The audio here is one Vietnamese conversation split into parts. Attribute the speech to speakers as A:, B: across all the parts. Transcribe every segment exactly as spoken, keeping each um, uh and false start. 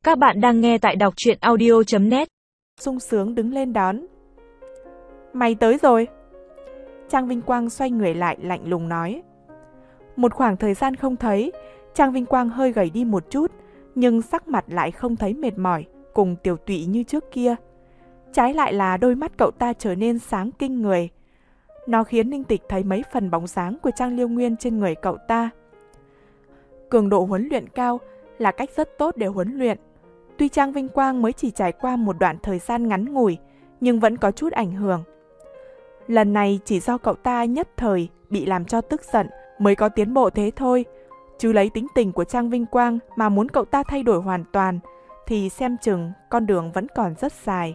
A: Các bạn đang nghe tại đọc truyện audio chấm net.
B: Sung sướng đứng lên đón. Mày tới rồi. Trang Vinh Quang xoay người lại lạnh lùng nói. Một khoảng thời gian không thấy, Trang Vinh Quang hơi gầy đi một chút, nhưng sắc mặt lại không thấy mệt mỏi, cùng tiểu tụy như trước kia. Trái lại là đôi mắt cậu ta trở nên sáng kinh người. Nó khiến Ninh Tịch thấy mấy phần bóng dáng của Trang Liêu Nguyên trên người cậu ta. Cường độ huấn luyện cao là cách rất tốt để huấn luyện. Tuy Trang Vinh Quang mới chỉ trải qua một đoạn thời gian ngắn ngủi, nhưng vẫn có chút ảnh hưởng. Lần này chỉ do cậu ta nhất thời bị làm cho tức giận mới có tiến bộ thế thôi. Chứ lấy tính tình của Trang Vinh Quang mà muốn cậu ta thay đổi hoàn toàn, thì xem chừng con đường vẫn còn rất dài.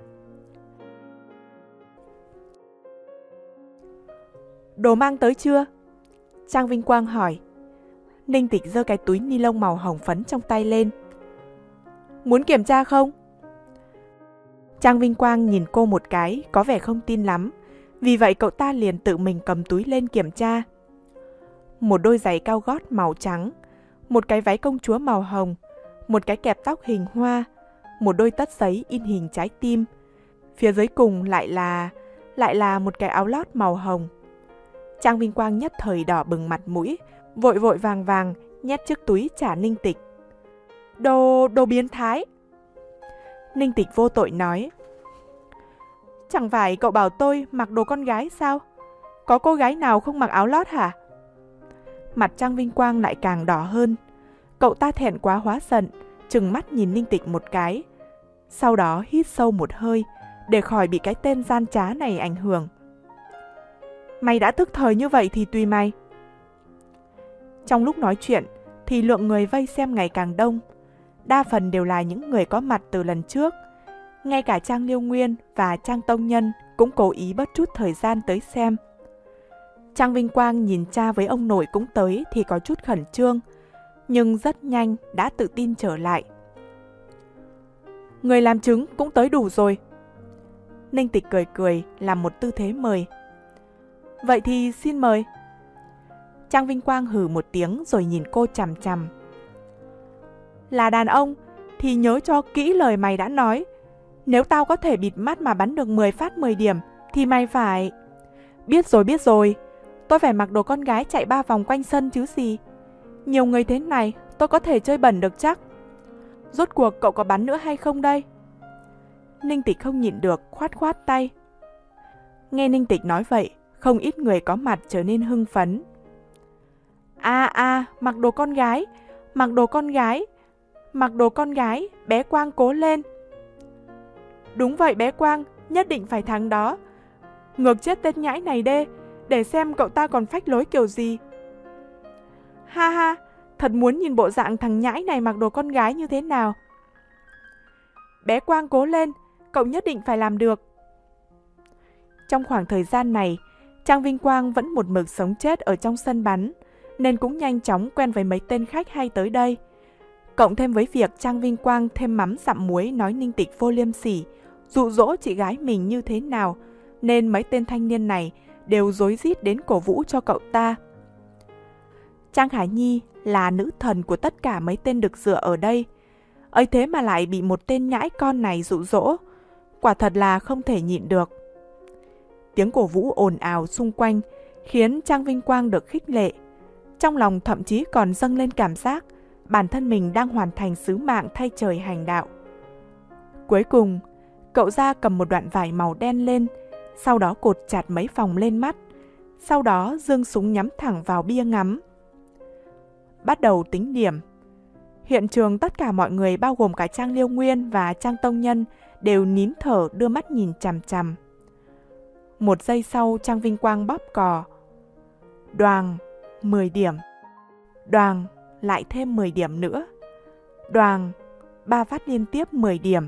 B: Đồ mang tới chưa? Trang Vinh Quang hỏi. Ninh Tịch giơ cái túi ni lông màu hồng phấn trong tay lên. Muốn kiểm tra không? Trang Vinh Quang nhìn cô một cái, có vẻ không tin lắm. Vì vậy cậu ta liền tự mình cầm túi lên kiểm tra. Một đôi giày cao gót màu trắng, một cái váy công chúa màu hồng, một cái kẹp tóc hình hoa, một đôi tất giấy in hình trái tim. Phía dưới cùng lại là lại là một cái áo lót màu hồng. Trang Vinh Quang nhất thời đỏ bừng mặt mũi, vội vội vàng vàng nhét chiếc túi trả Ninh Tịch. Đồ, đồ biến thái. Ninh Tịch vô tội nói. Chẳng phải cậu bảo tôi mặc đồ con gái sao? Có cô gái nào không mặc áo lót hả? Mặt Trang Vinh Quang lại càng đỏ hơn. Cậu ta thẹn quá hóa giận, trừng mắt nhìn Ninh Tịch một cái. Sau đó hít sâu một hơi, để khỏi bị cái tên gian trá này ảnh hưởng. Mày đã tức thời như vậy thì tùy mày. Trong lúc nói chuyện, thì lượng người vây xem ngày càng đông. Đa phần đều là những người có mặt từ lần trước. Ngay cả Trang Liêu Nguyên và Trang Tông Nhân cũng cố ý bớt chút thời gian tới xem. Trang Vinh Quang nhìn cha với ông nội cũng tới thì có chút khẩn trương, nhưng rất nhanh đã tự tin trở lại. Người làm chứng cũng tới đủ rồi. Ninh Tịch cười cười làm một tư thế mời. Vậy thì xin mời. Trang Vinh Quang hừ một tiếng rồi nhìn cô chằm chằm. Là đàn ông thì nhớ cho kỹ lời mày đã nói. Nếu tao có thể bịt mắt mà bắn được mười phát mười điểm thì mày phải... Biết rồi biết rồi, tôi phải mặc đồ con gái chạy ba vòng quanh sân chứ gì. Nhiều người thế này tôi có thể chơi bẩn được chắc. Rốt cuộc cậu có bắn nữa hay không đây? Ninh Tịch không nhịn được khoát khoát tay. Nghe Ninh Tịch nói vậy, không ít người có mặt trở nên hưng phấn. À à, mặc đồ con gái, mặc đồ con gái, mặc đồ con gái, bé Quang cố lên. Đúng vậy bé Quang, nhất định phải thắng đó. Ngược chết tên nhãi này đê, để xem cậu ta còn phách lối kiểu gì. Ha ha, thật muốn nhìn bộ dạng thằng nhãi này mặc đồ con gái như thế nào. Bé Quang cố lên, cậu nhất định phải làm được. Trong khoảng thời gian này, Trang Vinh Quang vẫn một mực sống chết ở trong sân bắn, nên cũng nhanh chóng quen với mấy tên khách hay tới đây. Cộng thêm với việc Trang Vinh Quang thêm mắm dặm muối nói Ninh Tịch vô liêm sỉ, dụ dỗ chị gái mình như thế nào, nên mấy tên thanh niên này đều rối rít đến cổ vũ cho cậu ta. Trang Hải Nhi là nữ thần của tất cả mấy tên đực dựa ở đây. Ấy thế mà lại bị một tên nhãi con này dụ dỗ, quả thật là không thể nhịn được. Tiếng cổ vũ ồn ào xung quanh khiến Trang Vinh Quang được khích lệ. Trong lòng thậm chí còn dâng lên cảm giác bản thân mình đang hoàn thành sứ mạng thay trời hành đạo. Cuối cùng, cậu ra cầm một đoạn vải màu đen lên, sau đó cột chặt mấy vòng lên mắt, sau đó giương súng nhắm thẳng vào bia ngắm. Bắt đầu tính điểm. Hiện trường tất cả mọi người bao gồm cả Trang Liêu Nguyên và Trang Tông Nhân đều nín thở đưa mắt nhìn chằm chằm. Một giây sau Trang Vinh Quang bóp cò. Đoàng, mười điểm. Đoàng, lại thêm mười điểm nữa. Đoàng, ba phát liên tiếp mười điểm.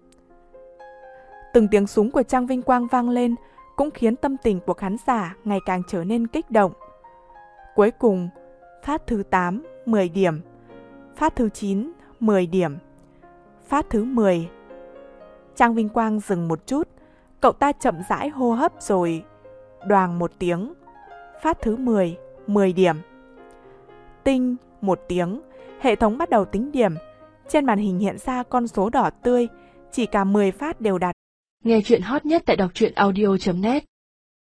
B: Từng tiếng súng của Trang Vinh Quang vang lên cũng khiến tâm tình của khán giả ngày càng trở nên kích động. Cuối cùng, phát thứ tám, mười điểm. Phát thứ chín, mười điểm. Phát thứ mười. Trang Vinh Quang dừng một chút, cậu ta chậm rãi hô hấp rồi đoàng một tiếng. Phát thứ mười, mười điểm. Tinh một tiếng, hệ thống bắt đầu tính điểm, Trên màn hình hiện ra con số đỏ tươi, chỉ cả mười phát đều đặt.
C: Nghe chuyện hot nhất tại đọc truyện audio chấm net